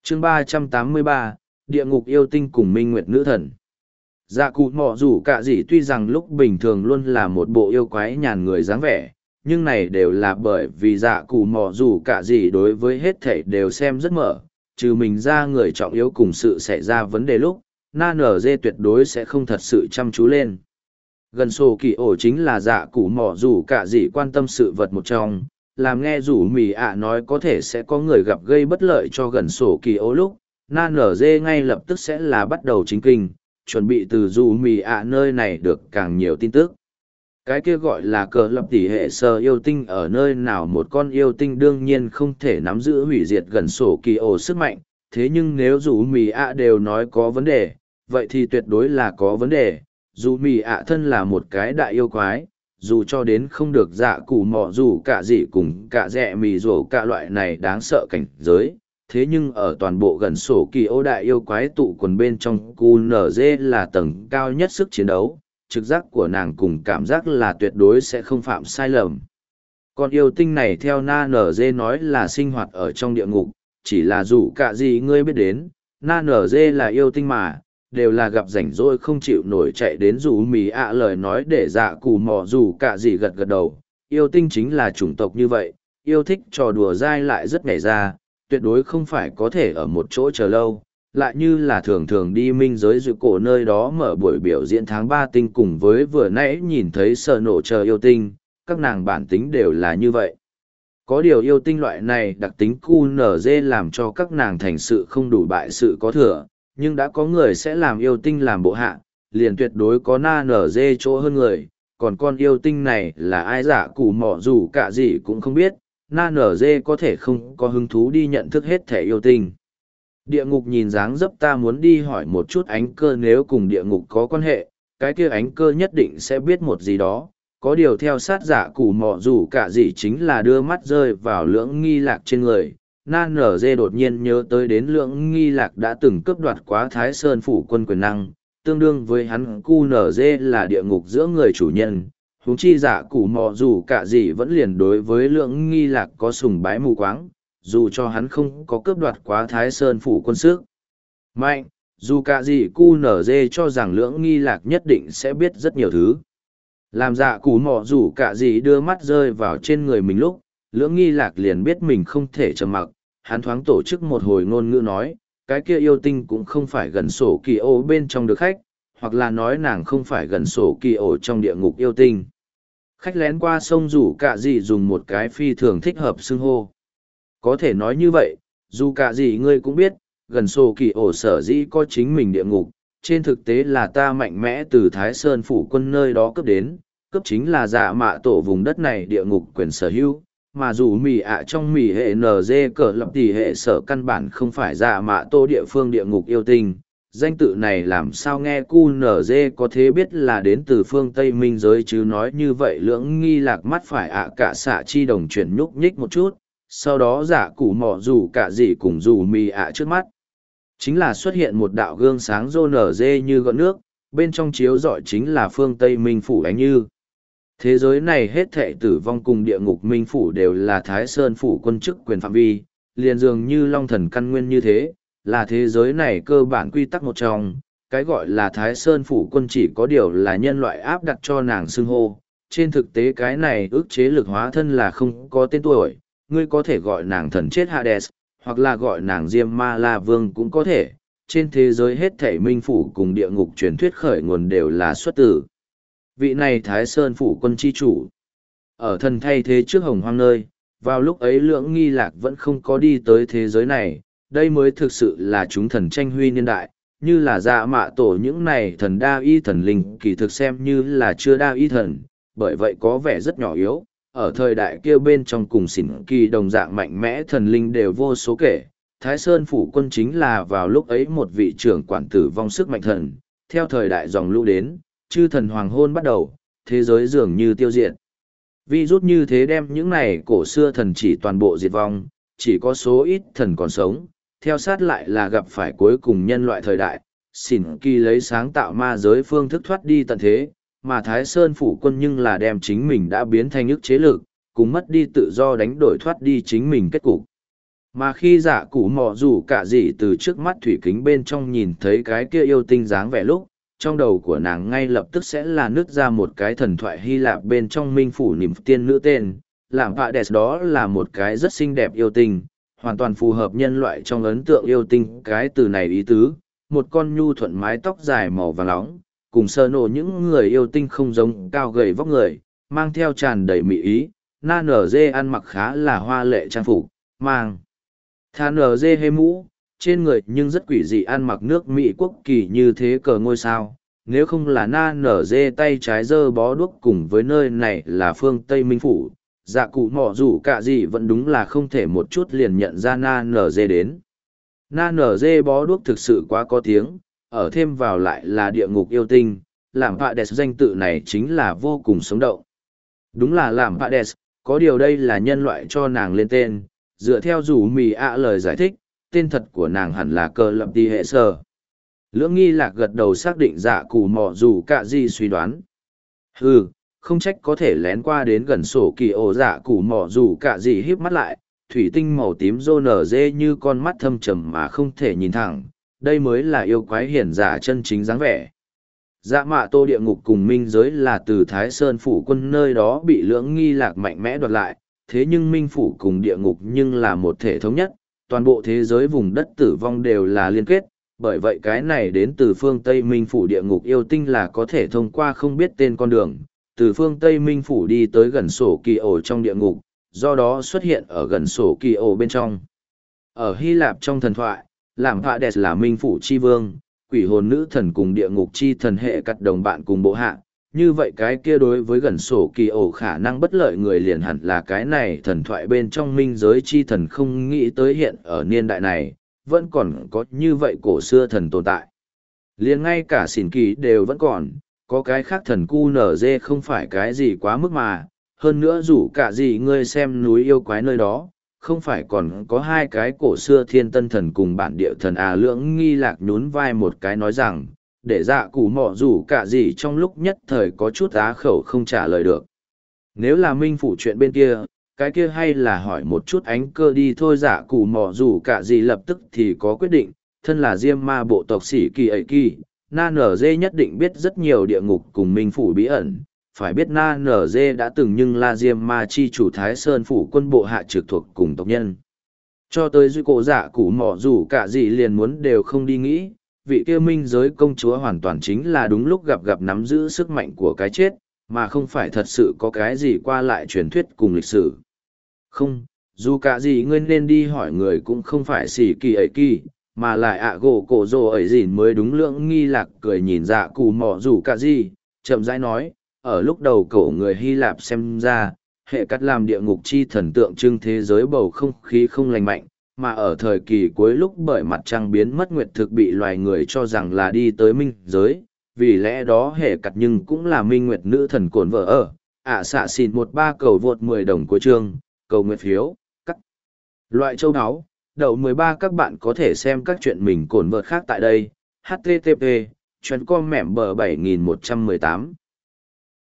chương 383, địa ngục yêu tinh cùng minh nguyệt nữ thần. Dạ cụ mọ rủ cả gì tuy rằng lúc bình thường luôn là một bộ yêu quái nhàn người dáng vẻ, nhưng này đều là bởi vì dạ cụ mọ rủ cả gì đối với hết thảy đều xem rất mở, trừ mình ra người trọng yếu cùng sự xảy ra vấn đề lúc, na nở dê tuyệt đối sẽ không thật sự chăm chú lên. Gần sổ kỳ ổ chính là dạ cụ mọ rủ cả gì quan tâm sự vật một trong, làm nghe rủ mì ạ nói có thể sẽ có người gặp gây bất lợi cho gần sổ kỳ ổ lúc, na nở dê ngay lập tức sẽ là bắt đầu chính kinh, chuẩn bị từ rủ mì ạ nơi này được càng nhiều tin tức. Cái kia gọi là cờ lập tỷ hệ sơ yêu tinh ở nơi nào, một con yêu tinh đương nhiên không thể nắm giữ hủy diệt gần sổ kỳ ổ sức mạnh, thế nhưng nếu rủ mì ạ đều nói có vấn đề, vậy thì tuyệt đối là có vấn đề. Dù mì ạ thân là một cái đại yêu quái, dù cho đến không được dạ cụ mọ dù cả gì cùng cả dẹ mì rổ cả loại này đáng sợ cảnh giới, thế nhưng ở toàn bộ gần sổ kỳ ô đại yêu quái tụ quần bên trong QNZ là tầng cao nhất sức chiến đấu, trực giác của nàng cùng cảm giác là tuyệt đối sẽ không phạm sai lầm. Con yêu tinh này theo na NG nói là sinh hoạt ở trong địa ngục, chỉ là dù cả gì ngươi biết đến, na NG là yêu tinh mà, đều là gặp rảnh rỗi không chịu nổi chạy đến rủ mì ạ lời nói để dạ cù mò dù cả gì gật gật đầu. Yêu tinh chính là chủng tộc như vậy, yêu thích trò đùa dai lại rất nhảy ra, tuyệt đối không phải có thể ở một chỗ chờ lâu, lại như là thường thường đi minh giới dự cổ nơi đó mở buổi biểu diễn tháng 3 tinh cùng với vừa nãy nhìn thấy sợ nổ chờ yêu tinh, các nàng bản tính đều là như vậy. Có điều yêu tinh loại này đặc tính QNZ làm cho các nàng thành sự không đủ bại sự có thừa, nhưng đã có người sẽ làm yêu tinh làm bộ hạ, liền tuyệt đối có na nở dê chỗ hơn người, còn con yêu tinh này là ai giả củ mỏ dù cả gì cũng không biết, na nở dê có thể không có hứng thú đi nhận thức hết thể yêu tinh. Địa ngục nhìn dáng dấp ta muốn đi hỏi một chút ánh cơ, nếu cùng địa ngục có quan hệ, cái kia ánh cơ nhất định sẽ biết một gì đó. Có điều theo sát giả củ mỏ dù cả gì chính là đưa mắt rơi vào lưỡng nghi lạc trên người. Na nở dê đột nhiên nhớ tới đến lưỡng nghi lạc đã từng cướp đoạt quá Thái Sơn phủ quân quyền năng, tương đương với hắn cu nở dê là địa ngục giữa người chủ nhân. Huống chi giả củ mỏ dù cả gì vẫn liền đối với lưỡng nghi lạc có sùng bái mù quáng, dù cho hắn không có cướp đoạt quá Thái Sơn phủ quân sức mạnh, dù cả gì cu nở dê cho rằng lưỡng nghi lạc nhất định sẽ biết rất nhiều thứ. Làm dạ củ mỏ dù cả gì đưa mắt rơi vào trên người mình lúc, lưỡng nghi lạc liền biết mình không thể trầm mặc, hắn thoáng tổ chức một hồi ngôn ngữ nói, cái kia yêu tinh cũng không phải gần sổ kỳ ô bên trong được khách, hoặc là nói nàng không phải gần sổ kỳ ô trong địa ngục yêu tinh. Khách lén qua sông rủ cả gì dùng một cái phi thường thích hợp xưng hô. Có thể nói như vậy, dù cả gì ngươi cũng biết, gần sổ kỳ ổ sở dĩ có chính mình địa ngục, trên thực tế là ta mạnh mẽ từ Thái Sơn phủ quân nơi đó cấp đến, cấp chính là dạ mạ tổ vùng đất này địa ngục quyền sở hữu, mà dù mì ạ trong mì hệ NG cờ lập tỷ hệ sở căn bản không phải dạ mạ tổ địa phương địa ngục yêu tinh. Danh tự này làm sao nghe QNZ có thế biết là đến từ phương Tây Minh giới, chứ nói như vậy lưỡng nghi lạc mắt phải ạ cả xạ chi đồng chuyển nhúc nhích một chút, sau đó giả củ mỏ dù cả gì cùng dù mì ạ trước mắt. Chính là xuất hiện một đạo gương sáng rô nở dê như gọn nước, bên trong chiếu rọi chính là phương Tây Minh phủ ánh như. Thế giới này hết thệ tử vong cùng địa ngục Minh phủ đều là Thái Sơn phủ quân chức quyền phạm vi, liền dường như long thần căn nguyên như thế, là thế giới này cơ bản quy tắc một trong. Cái gọi là Thái Sơn phủ quân chỉ có điều là nhân loại áp đặt cho nàng xưng hô. Trên thực tế cái này ước chế lực hóa thân là không có tên tuổi, ngươi có thể gọi nàng thần chết Hades, hoặc là gọi nàng Diêm Ma La Vương cũng có thể. Trên thế giới hết thảy minh phủ cùng địa ngục truyền thuyết khởi nguồn đều là xuất tử. Vị này Thái Sơn phủ quân chi chủ. Ở thần thay thế trước hồng hoang nơi, vào lúc ấy lưỡng nghi lạc vẫn không có đi tới thế giới này, đây mới thực sự là chúng thần tranh huy niên đại, như là dạ mạ tổ những này thần đa y thần linh kỳ thực xem như là chưa đa y thần, bởi vậy có vẻ rất nhỏ yếu. Ở thời đại kia bên trong cùng xỉn kỳ đồng dạng mạnh mẽ thần linh đều vô số kể, Thái Sơn phủ quân chính là vào lúc ấy một vị trưởng quản tử vong sức mạnh thần, theo thời đại dòng lũ đến, chư thần hoàng hôn bắt đầu, thế giới dường như tiêu diệt. Virus như thế đem những này cổ xưa thần chỉ toàn bộ diệt vong, chỉ có số ít thần còn sống, theo sát lại là gặp phải cuối cùng nhân loại thời đại, xỉn kỳ lấy sáng tạo ma giới phương thức thoát đi tận thế, mà Thái Sơn phủ quân nhưng là đem chính mình đã biến thành ức chế lực, cùng mất đi tự do đánh đổi thoát đi chính mình kết cục. Mà khi dạ cụ mò rủ cả gì từ trước mắt thủy kính bên trong nhìn thấy cái kia yêu tinh dáng vẻ lúc, trong đầu của nàng ngay lập tức sẽ là nứt ra một cái thần thoại Hy Lạp bên trong minh phủ niềm tiên nữ tên, làm Hades, đó là một cái rất xinh đẹp yêu tinh, hoàn toàn phù hợp nhân loại trong ấn tượng yêu tinh cái từ này ý tứ, một con nhu thuận mái tóc dài màu vàng nóng, cùng sơ nổ những người yêu tinh không giống cao gầy vóc người, mang theo tràn đầy mỹ ý, na nở dê ăn mặc khá là hoa lệ trang phục, mang thà nở dê hê mũ, trên người nhưng rất quỷ dị ăn mặc nước Mỹ quốc kỳ như thế cờ ngôi sao. Nếu không là na nở dê tay trái giơ bó đuốc cùng với nơi này là phương Tây Minh Phủ, dạ cụ mỏ rủ cả gì vẫn đúng là không thể một chút liền nhận ra na nở dê đến. Na nở dê bó đuốc thực sự quá có tiếng, ở thêm vào lại là địa ngục yêu tinh, làm Hades danh tự này chính là vô cùng sống động. Đúng là làm Hades, có điều đây là nhân loại cho nàng lên tên, dựa theo rủ mì ạ lời giải thích, tên thật của nàng hẳn là Cờ Lập Tì Hệ Sơ. Lưỡng nghi lạc gật đầu xác định dạ cụ mỏ rủ cả gì suy đoán. Không trách có thể lén qua đến gần sổ kỳ ổ dạ cụ mỏ rủ cả gì híp mắt lại, thủy tinh màu tím rô nở dê như con mắt thâm trầm mà không thể nhìn thẳng, đây mới là yêu quái hiển giả chân chính dáng vẻ. Dạ mạ tô địa ngục cùng minh giới là từ Thái Sơn phủ quân nơi đó bị lưỡng nghi lạc mạnh mẽ đoạt lại, thế nhưng minh phủ cùng địa ngục nhưng là một thể thống nhất, toàn bộ thế giới vùng đất tử vong đều là liên kết, bởi vậy cái này đến từ phương Tây Minh phủ địa ngục yêu tinh là có thể thông qua không biết tên con đường, từ phương Tây Minh phủ đi tới gần sổ kỳ ổ trong địa ngục, do đó xuất hiện ở gần sổ kỳ ổ bên trong. Ở Hy Lạp trong thần thoại, làm Hades là Minh phủ chi vương, quỷ hồn nữ thần cùng địa ngục chi thần hệ cắt đồng bạn cùng bộ hạ. Như vậy cái kia đối với gần sổ kỳ ổ khả năng bất lợi người liền hẳn là cái này thần thoại bên trong minh giới chi thần không nghĩ tới hiện ở niên đại này, vẫn còn có như vậy cổ xưa thần tồn tại. Liền ngay cả xỉn kỳ đều vẫn còn, có cái khác thần cu nở dê không phải cái gì quá mức mà, hơn nữa dù cả gì ngươi xem núi yêu quái nơi đó, không phải còn có hai cái cổ xưa thiên tân thần cùng bản địa thần lưỡng nghi lạc nhún vai một cái nói rằng, để dạ cụ mọ rủ cả gì trong lúc nhất thời có chút á khẩu không trả lời được. Nếu là minh phủ chuyện bên kia, cái kia hay là hỏi một chút ánh cơ đi thôi. Dạ cụ mọ rủ cả gì lập tức thì có quyết định, thân là diêm ma bộ tộc sĩ kỳ ấy kỳ, na nở dê nhất định biết rất nhiều địa ngục cùng minh phủ bí ẩn. Phải biết na nở dê đã từng nhưng là diêm ma chi chủ Thái Sơn phủ quân bộ hạ trực thuộc cùng tộc nhân. Cho tới dư cổ dạ cụ mọ rủ cả gì liền muốn đều không đi nghĩ, vị kia minh giới công chúa hoàn toàn chính là đúng lúc gặp nắm giữ sức mạnh của cái chết, mà không phải thật sự có cái gì qua lại truyền thuyết cùng lịch sử. Không, dù cả gì ngươi nên đi hỏi người cũng không phải xỉ kỳ ấy kỳ, mà lại gỗ cổ rồ ấy gì mới đúng. Lưỡng nghi lạc cười nhìn dạ cụ mỏ dù cả gì, chậm rãi nói, ở lúc đầu cổ người Hy Lạp xem ra, hệ cắt làm địa ngục chi thần tượng trưng thế giới bầu không khí không lành mạnh, mà ở thời kỳ cuối lúc bởi mặt trăng biến mất nguyệt thực bị loài người cho rằng là đi tới minh giới, vì lẽ đó hệ cắt nhưng cũng là minh nguyệt nữ thần cổn vợ ở. Xạ xìn 13 cầu vượt 10 đồng cuối chương, cầu nguyện phiếu, các loại châu áo, đầu 13 các bạn có thể xem các chuyện mình cổn vợt khác tại đây, http, chuyên com mẻm bờ 7118.